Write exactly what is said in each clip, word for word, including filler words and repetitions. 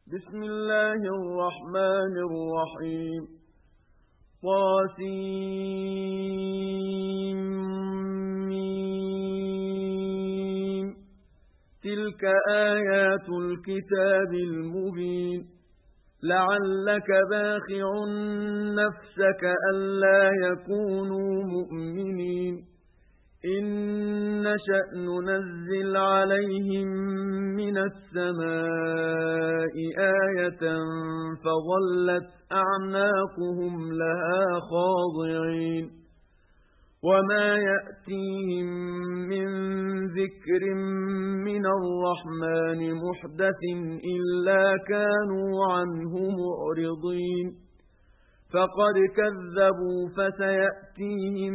بسم الله الرحمن الرحيم طاسيم تلك آيات الكتاب المبين لعلك باخع نفسك ألا يكونوا مؤمنين إن نشأ ننزل عليهم من السماء آية فظلت أعناقهم لها خاضعين وما يأتيهم من ذكر من الرحمن محدث إلا كانوا عنه معرضين فقد كذبوا فسيأتيهم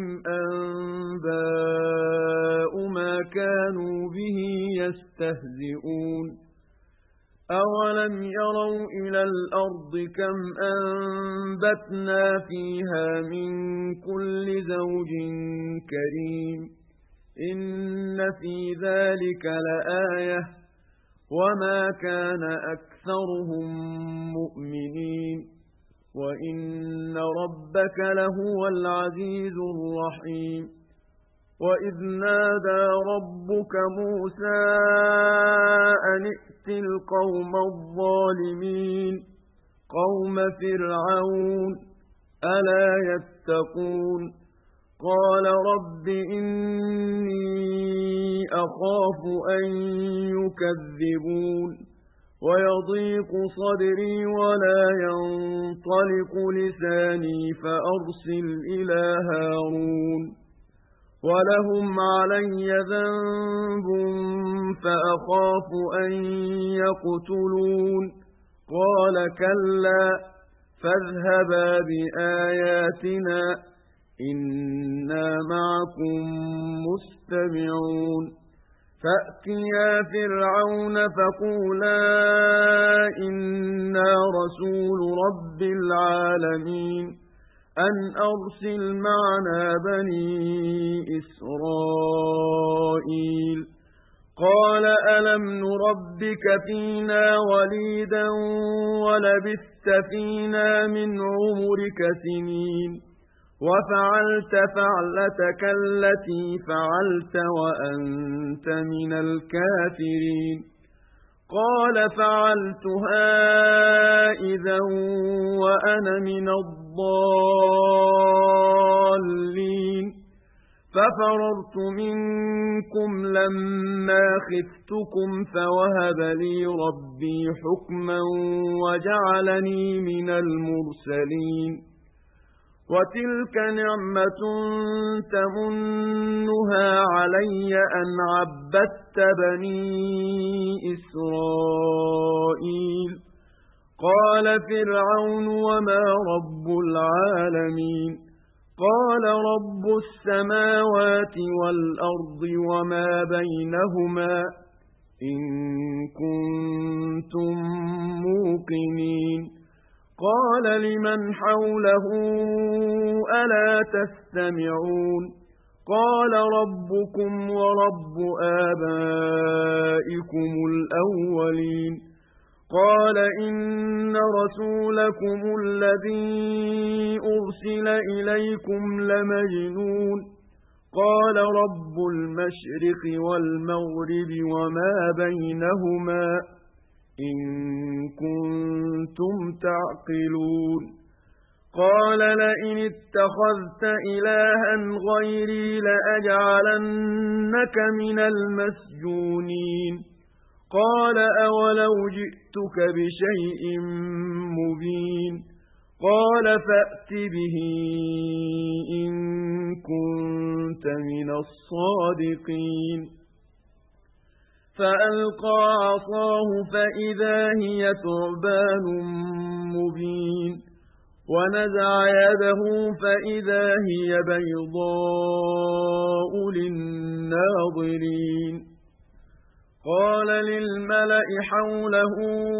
أنباء ما كانوا به يستهزئون أولم يروا إلى الأرض كم أنبتنا فيها من كل زوج كريم إن في ذلك لآية وما كان أكثرهم مؤمنين وإن ربك لهو العزيز الرحيم وإذ نادى ربك موسى أن ائت القوم الظالمين قوم فرعون ألا يتقون قال رب إني أخاف أن يكذبون ويضيق صدري ولا ينطلق لساني فأرسل إلى هارون ولهم علي ذنب فأخاف أن يقتلون قال كلا فاذهبا بآياتنا إنا معكم مستمعون فأتيا فرعون فقولا إنا رسول رب العالمين أن أرسل معنا بني إسرائيل قال ألم نربك فينا وليدا ولبثت فينا من عمرك سنين وفعلت فعلتك التي فعلت وأنت من الكافرين قال فعلتها إذا وأنا من الضالين ففررت منكم لما خفتكم فوهب لي ربي حكما وجعلني من المرسلين وتلك نعمة تمنها علي أن عبدت بني إسرائيل قال فرعون وما رب العالمين قال رب السماوات والأرض وما بينهما إن كنتم موقنين قال لمن حوله ألا تستمعون قال ربكم ورب آبائكم الأولين قال إن رسولكم الذي أرسل إليكم لمجنون قال رب المشرق والمغرب وما بينهما إن كنتم تعقلون قال لئن اتخذت إلها غيري لأجعلنك من المسجونين قال أولو جئتك بشيء مبين قال فأت به إن كنت من الصادقين فألقى عصاه فإذا هي ثعبان مبين ونزع يده فإذا هي بيضاء للناظرين قال للملأ حوله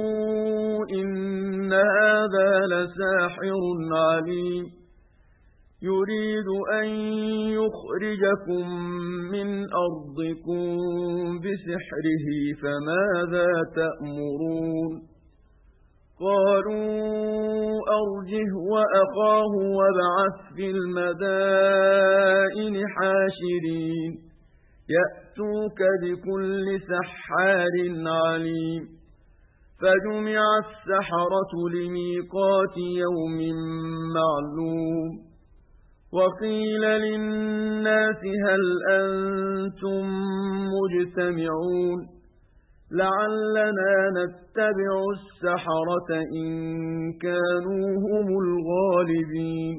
إن هذا لساحر عليم يريد أن يخرجكم من أرضكم بسحره فماذا تأمرون قالوا أرجه وأخاه وابعث في المدائن حاشرين يأتوك بكل سحار عليم فجمع السحرة لميقات يوم معلوم وقيل للناس هل أنتم مجتمعون لعلنا نتبع السحرة إن كانوا هم الغالبين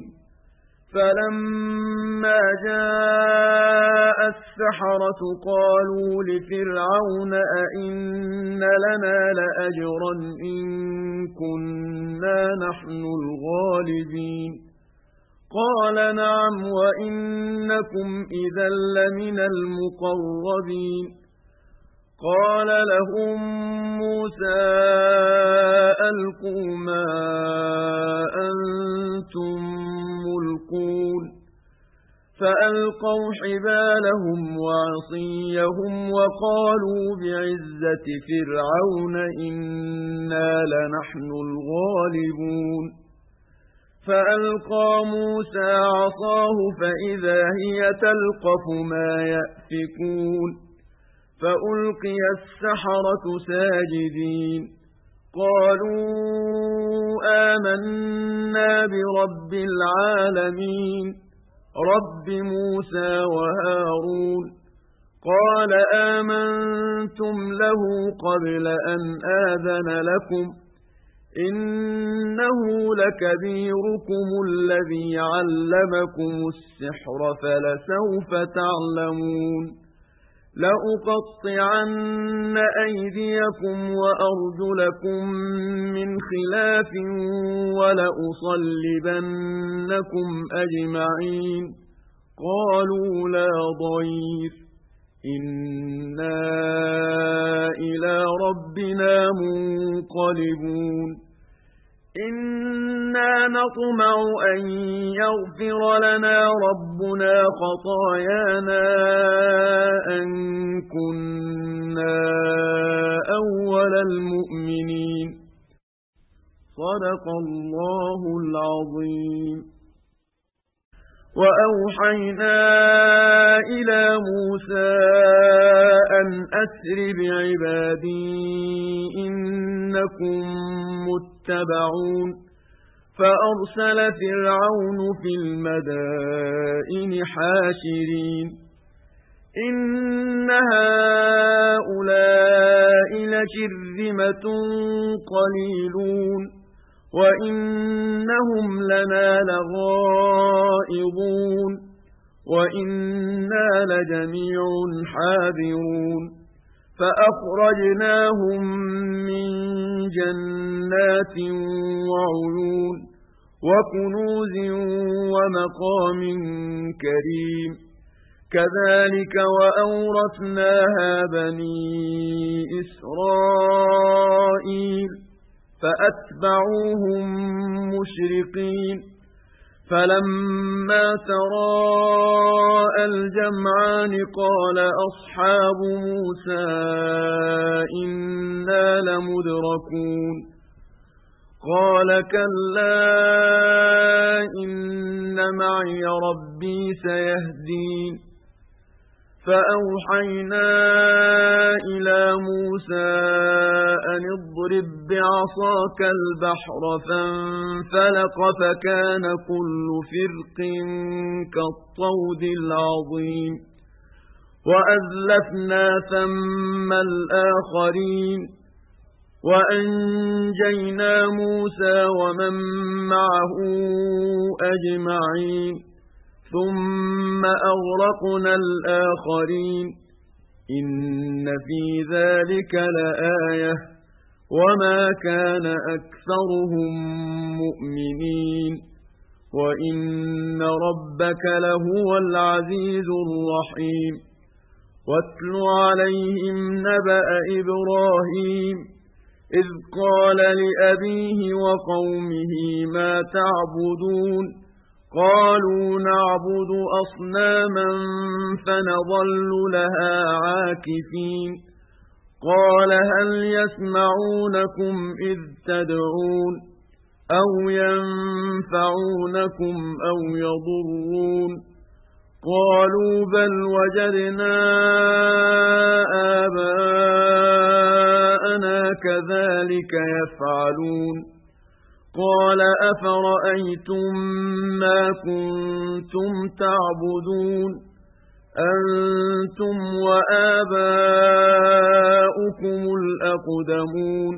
فلما جاء السحرة قالوا لفرعون أئن لنا لأجرا إن كنا نحن الغالبين قال نعم وإنكم إذا لمن المقربين قال لهم موسى ألقوا ما أنتم ملقون فألقوا حبالهم وعصيهم وقالوا بعزة فرعون إنا لنحن الغالبون فألقى موسى عصاه فإذا هي تلقف ما يأفكون فألقي السحرة ساجدين قالوا آمنا برب العالمين رب موسى وهارون قال آمنتم له قبل أن آذن لكم إنه لكبيركم الذي علمكم السحر فلسوف تعلمون لأقطعن أيديكم وأرجلكم من خلاف ولأصلبنكم أجمعين قالوا لا ضير إنا إلى ربنا منقلبون إنا نطمع أن يغفر لنا ربنا خطايانا أن كنا أول المؤمنين صدق الله العظيم وأوحينا إلى موسى أن أسر بعبادي إنكم متبعون فأرسل فرعون في المدائن حاشرين إن هؤلاء لشرذمة قليلون وإنهم لنا لغائظون وإنا لجميع حاذرون فأخرجناهم من جنات وعيون وكنوز ومقام كريم كذلك وأورثناها بني إسرائيل فأتبعوهم مشرقين فلما تراءى الجمعان قال أصحاب موسى إنا لمدركون قال كلا إن معي ربي سيهدين فأوحينا إلى موسى أن اضرب بعصاك البحر فانفلق فكان كل فرق كالطود العظيم وأزلفنا ثم الآخرين وأنجينا موسى ومن معه أجمعين ثم أغرقنا الآخرين إن في ذلك لآية وما كان أكثرهم مؤمنين وإن ربك لهو العزيز الرحيم واتل عليهم نبأ إبراهيم إذ قال لأبيه وقومه ما تعبدون قالوا نعبد أصناما فنظل لها عاكفين قال هل يسمعونكم إذ تدعون أو ينفعونكم أو يضرون قالوا بل وجدنا آباءنا كذلك يفعلون قال أفرأيتم ما كنتم تعبدون أنتم وآباؤكم الأقدمون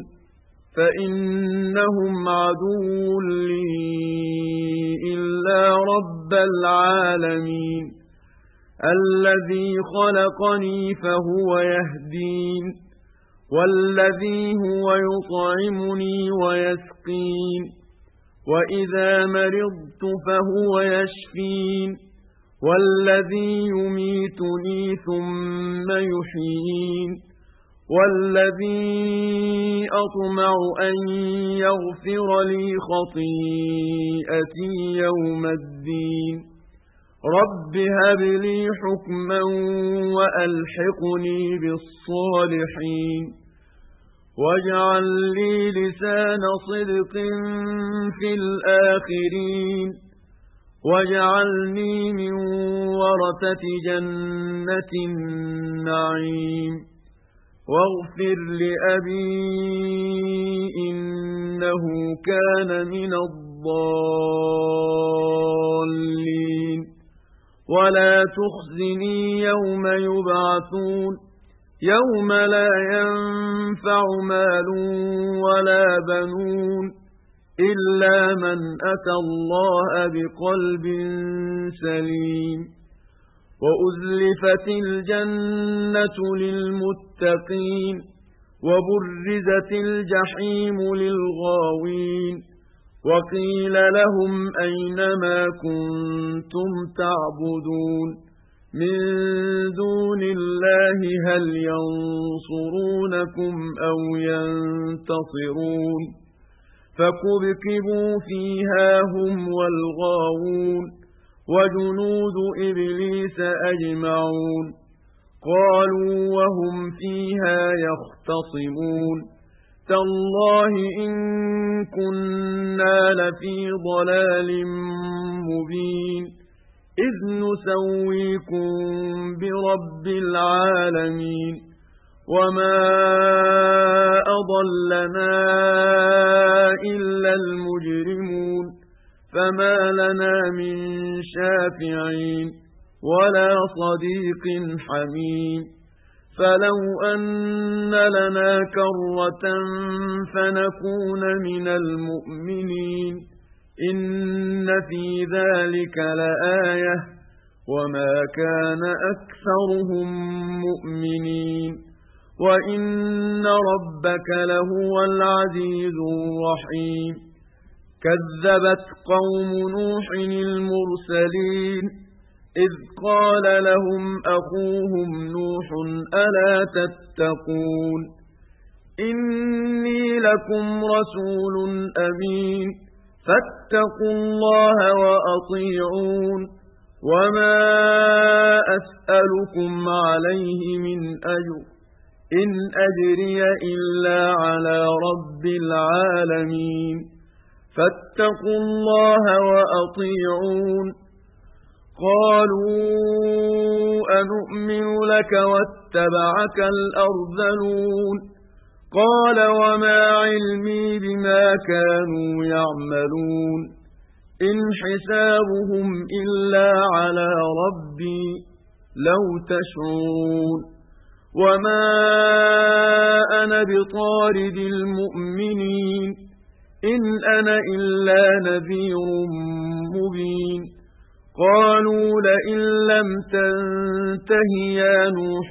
فإنهم عدو لي إلا رب العالمين الذي خلقني فهو يهدين والذي هو يطعمني ويسقين وإذا مرضت فهو يشفين والذي يميتني ثم يحيين والذي أطمع أن يغفر لي خطيئتي يوم الدين رب هب لي حكما وألحقني بالصالحين واجعل لي لسان صدق في الآخرين واجعلني من ورثة جنة النعيم واغفر لأبي إنه كان من الضالين ولا تخزني يوم يبعثون يوم لا ينفع مال ولا بنون إلا من أتى الله بقلب سليم وأزلفت الجنة للمتقين وبرزت الجحيم للغاوين وقيل لهم أين ما كنتم تعبدون من دون الله هل ينصرونكم أو ينتصرون فكبكبوا فيها هم والغاوون وجنود إبليس أجمعون قالوا وهم فيها يختصمون تالله إن كنا لفي ضلال مبين إذ نسويكم برب العالمين وما أضلنا إلا المجرمون فما لنا من شافعين ولا صديق حميم فلو أن لنا كرة فنكون من المؤمنين إن في ذلك لآية وما كان أكثرهم مؤمنين وإن ربك لهو العزيز الرحيم كذبت قوم نوح المرسلين إذ قال لهم أخوهم نوح ألا تتقون إني لكم رسول أمين فاتقوا الله وأطيعون وما أسألكم عليه من أجر إن أجري إلا على رب العالمين فاتقوا الله وأطيعون قالوا أنؤمن لك واتبعك الأرذلون قال وما علمي بما كانوا يعملون إن حسابهم إلا على ربي لو تشعرون وما أنا بطارد المؤمنين إن أنا إلا نذير مبين قالوا لئن لم تنته يا نوح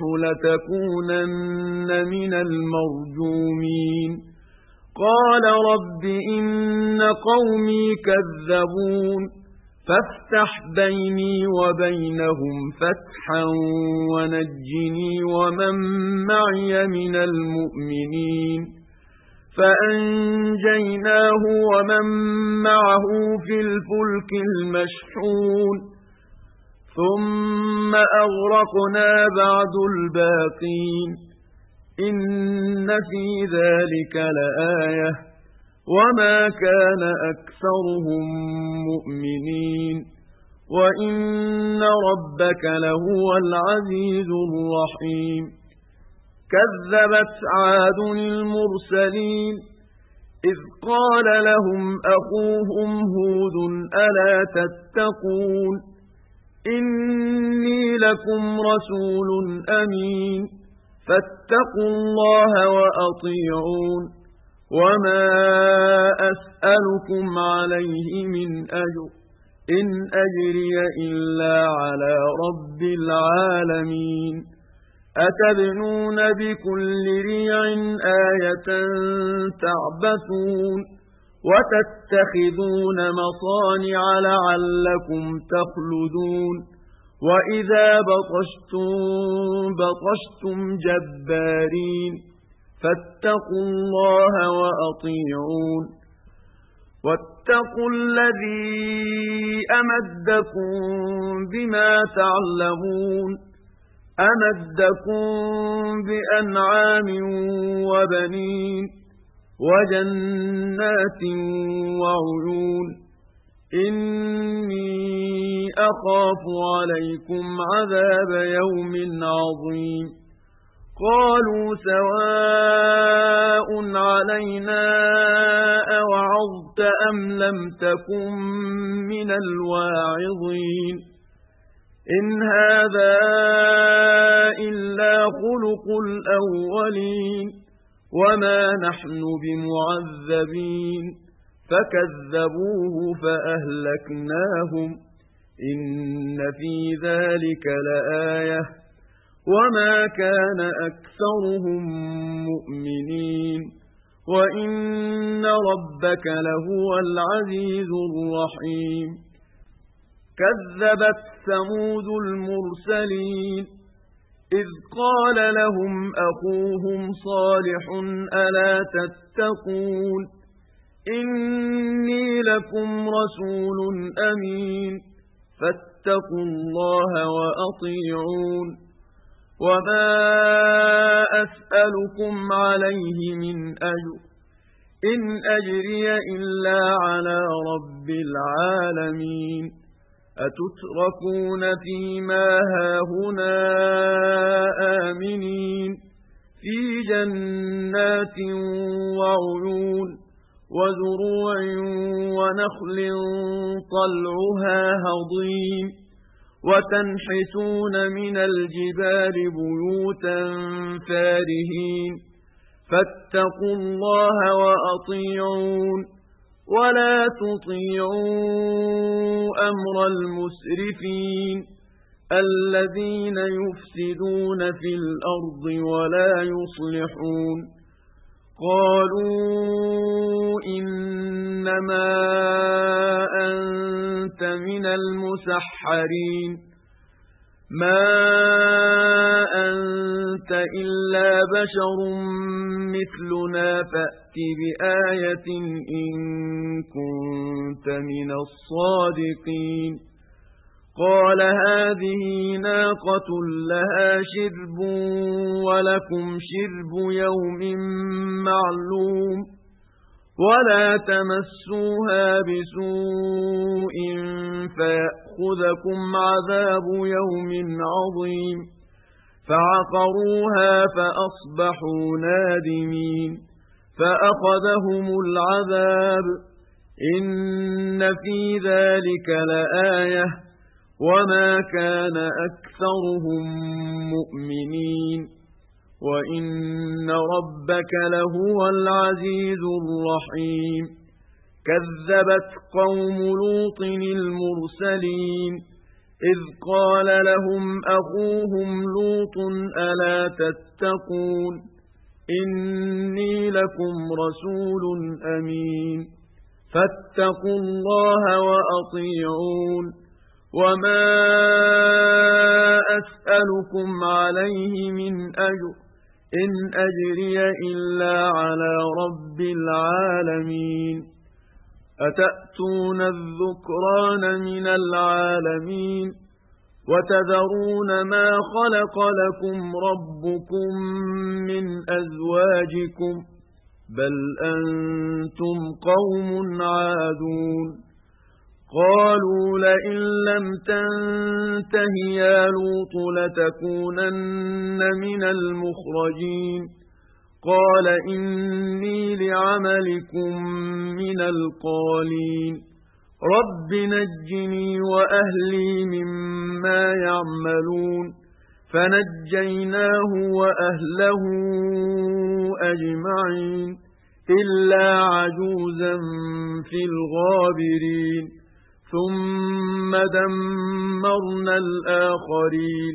لتكونن من المرجومين قال رب إن قومي كذبون فافتح بيني وبينهم فتحا ونجني ومن معي من المؤمنين فأنجيناه ومن معه في الفلك المشحون ثم أغرقنا بعد الباقين إن في ذلك لآية وما كان أكثرهم مؤمنين وإن ربك لهو العزيز الرحيم كذبت عاد المرسلين إذ قال لهم أخوهم هود ألا تتقون إني لكم رسول أمين فاتقوا الله وأطيعون وما أسألكم عليه من أجر إن أجري إلا على رب العالمين أتبنون بكل ريع آية تعبثون وتتخذون مصانع لعلكم تخلدون وإذا بطشتم بطشتم جبارين فاتقوا الله وأطيعون واتقوا الذي أمدكم بما تعلمون أمدكم بأنعام وبنين وجنات وعيون إني أخاف عليكم عذاب يوم عظيم قالوا سواء علينا أوعظت أم لم تكن من الواعظين إن هذا إلا خلق الأولين وما نحن بمعذبين فكذبوه فأهلكناهم إن في ذلك لآية وما كان أكثرهم مؤمنين وإن ربك لهو العزيز الرحيم كذبت ثمود المرسلين إذ قال لهم أخوهم صالح ألا تتقون إني لكم رسول أمين فاتقوا الله وأطيعون وما أسألكم عليه من أجر إن أجري إلا على رب العالمين أتتركون فيما هاهنا آمنين في جنات وعيون وزروع ونخل طلعها هضيم وتنحتون من الجبال بيوتا فارهين فاتقوا الله وأطيعون ولا تطيعوا أمر المسرفين الذين يفسدون في الأرض ولا يصلحون قالوا إنما أنت من المسحرين ما أنت إلا بشر مثلنا فأت بآية إن كنت من الصادقين قال هذه ناقة لها شرب ولكم شرب يوم معلوم ولا تمسوها بسوء فيأخذكم عذاب يوم عظيم فعقروها فأصبحوا نادمين فأخذهم العذاب إن في ذلك لآية وما كان أكثرهم مؤمنين وإن ربك لهو العزيز الرحيم كذبت قوم لوط المرسلين إذ قال لهم أخوهم لوط ألا تتقون إني لكم رسول أمين فاتقوا الله وأطيعون وما أسألكم عليه من أجر إن أجري إلا على رب العالمين أتأتون الذكران من العالمين وتذرون ما خلق لكم ربكم من أزواجكم بل أنتم قوم عادون قالوا لئن لم تنته يا لوط لتكونن من المخرجين قال إني لعملكم من القالين رب نجني وأهلي مما يعملون فنجيناه وأهله أجمعين إلا عجوزا في الغابرين ثم دمرنا الآخرين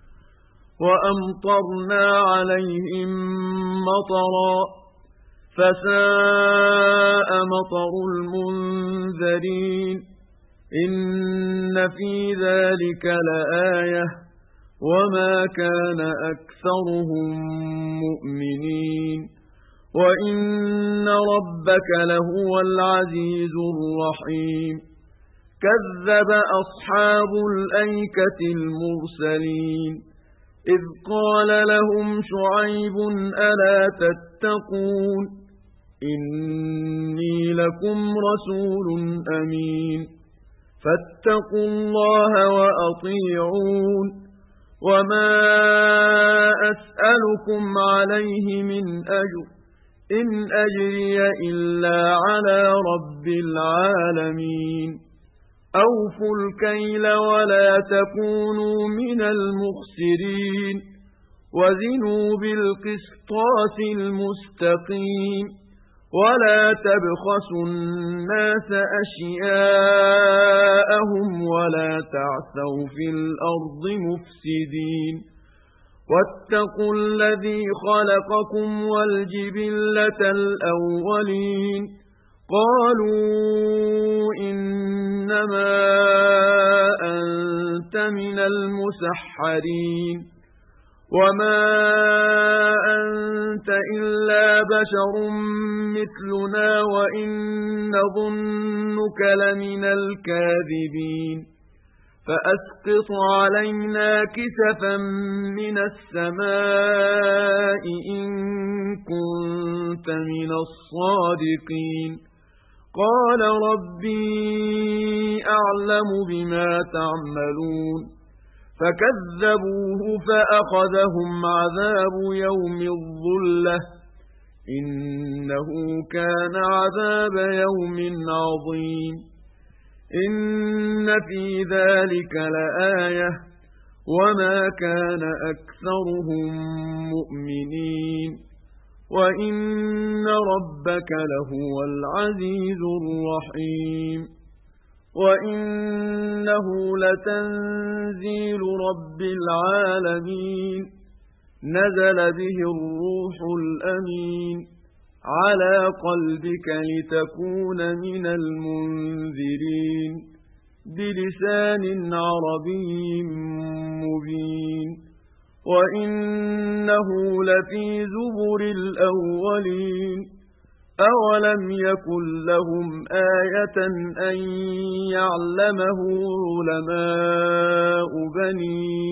وأمطرنا عليهم مطرا فساء مطر المنذرين إن في ذلك لآية وما كان أكثرهم مؤمنين وإن ربك لهو العزيز الرحيم كذب أصحاب الأيكة المرسلين إذ قال لهم شعيب ألا تتقون إني لكم رسول أمين فاتقوا الله وأطيعون وما أسألكم عليه من أجر إن أجري إلا على رب العالمين أوفوا الكيل ولا تكونوا من المخسرين وزنوا بالقسطاس المستقيم ولا تبخسوا الناس أشياءهم ولا تعثوا في الأرض مفسدين واتقوا الذي خلقكم والجبلة الأولين قالوا إنما أنت من المسحرين وما أنت إلا بشر مثلنا وإن نظنك لمن الكاذبين فأسقط علينا كسفا من السماء إن كنت من الصادقين قال ربي أعلم بما تعملون فكذبوه فأخذهم عذاب يوم الظلة إنه كان عذاب يوم عظيم إن في ذلك لآية وما كان أكثرهم مؤمنين وإن ربك لهو العزيز الرحيم وإنه لتنزيل رب العالمين نزل به الروح الأمين على قلبك لتكون من المنذرين بلسان عربي مبين وإنه لفي زبر الأولين أولم يكن لهم آية أن يعلمه علماء بني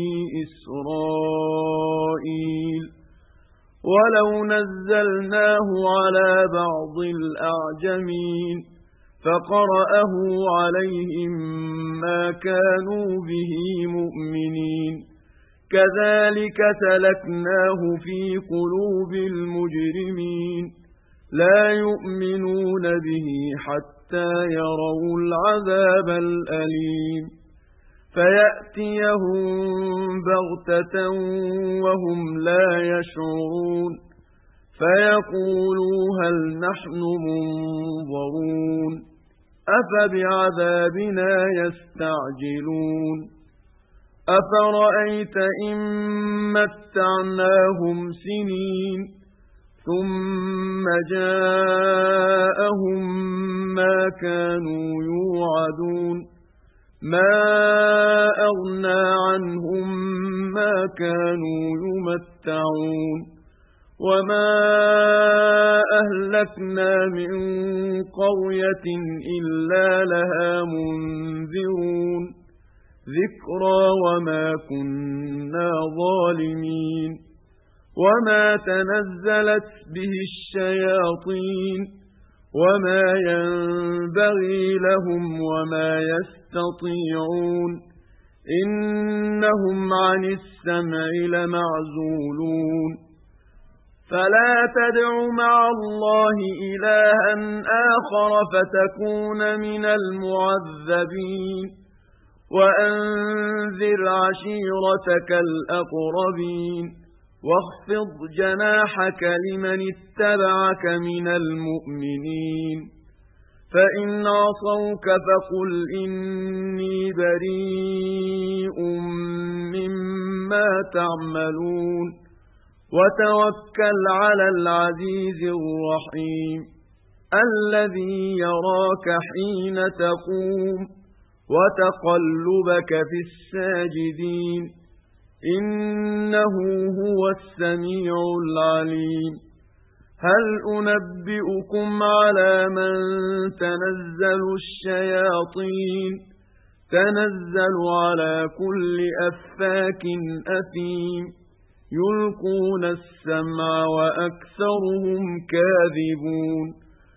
إسرائيل ولو نزلناه على بعض الأعجمين فقرأه عليهم ما كانوا به مؤمنين كذلك سلكناه في قلوب المجرمين لا يؤمنون به حتى يروا العذاب الأليم فيأتيهم بغتة وهم لا يشعرون فيقولوا هل نحن منظرون أفبعذابنا يستعجلون أفرأيت إن متعناهم سنين ثم جاءهم ما كانوا يوعدون ما أغنى عنهم ما كانوا يمتعون وما أهلكنا من قرية إلا لها منذرون ذكرى وما كنا ظالمين وما تنزلت به الشياطين وما ينبغي لهم وما يستطيعون إنهم عن السمع لمعزولون فلا تدع مع الله إلها آخر فتكون من المعذبين وأنذر عشيرتك الأقربين واخفض جناحك لمن اتبعك من المؤمنين فإن عصوك فقل إني بريء مما تعملون وتوكل على العزيز الرحيم الذي يراك حين تقوم وتقلبك في الساجدين إنه هو السميع العليم هل أنبئكم على من تنزل الشياطين تنزل على كل أفاك أثيم يلقون السمع وأكثرهم كاذبون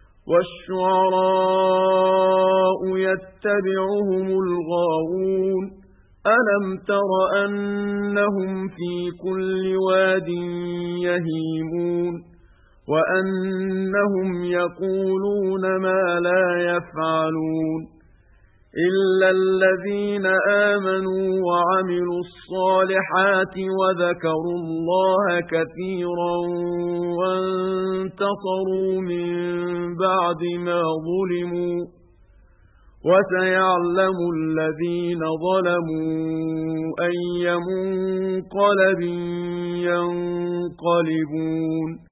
والشعراء يتبعهم الغاوون ألم تر أنهم في كل واد يهيمون وأنهم يقولون ما لا يفعلون إلا الذين آمنوا وعملوا الصالحات وذكروا الله كثيرا وانتصروا من بعد ما ظلموا وسيعلم الذين ظلموا أي منقلب ينقلبون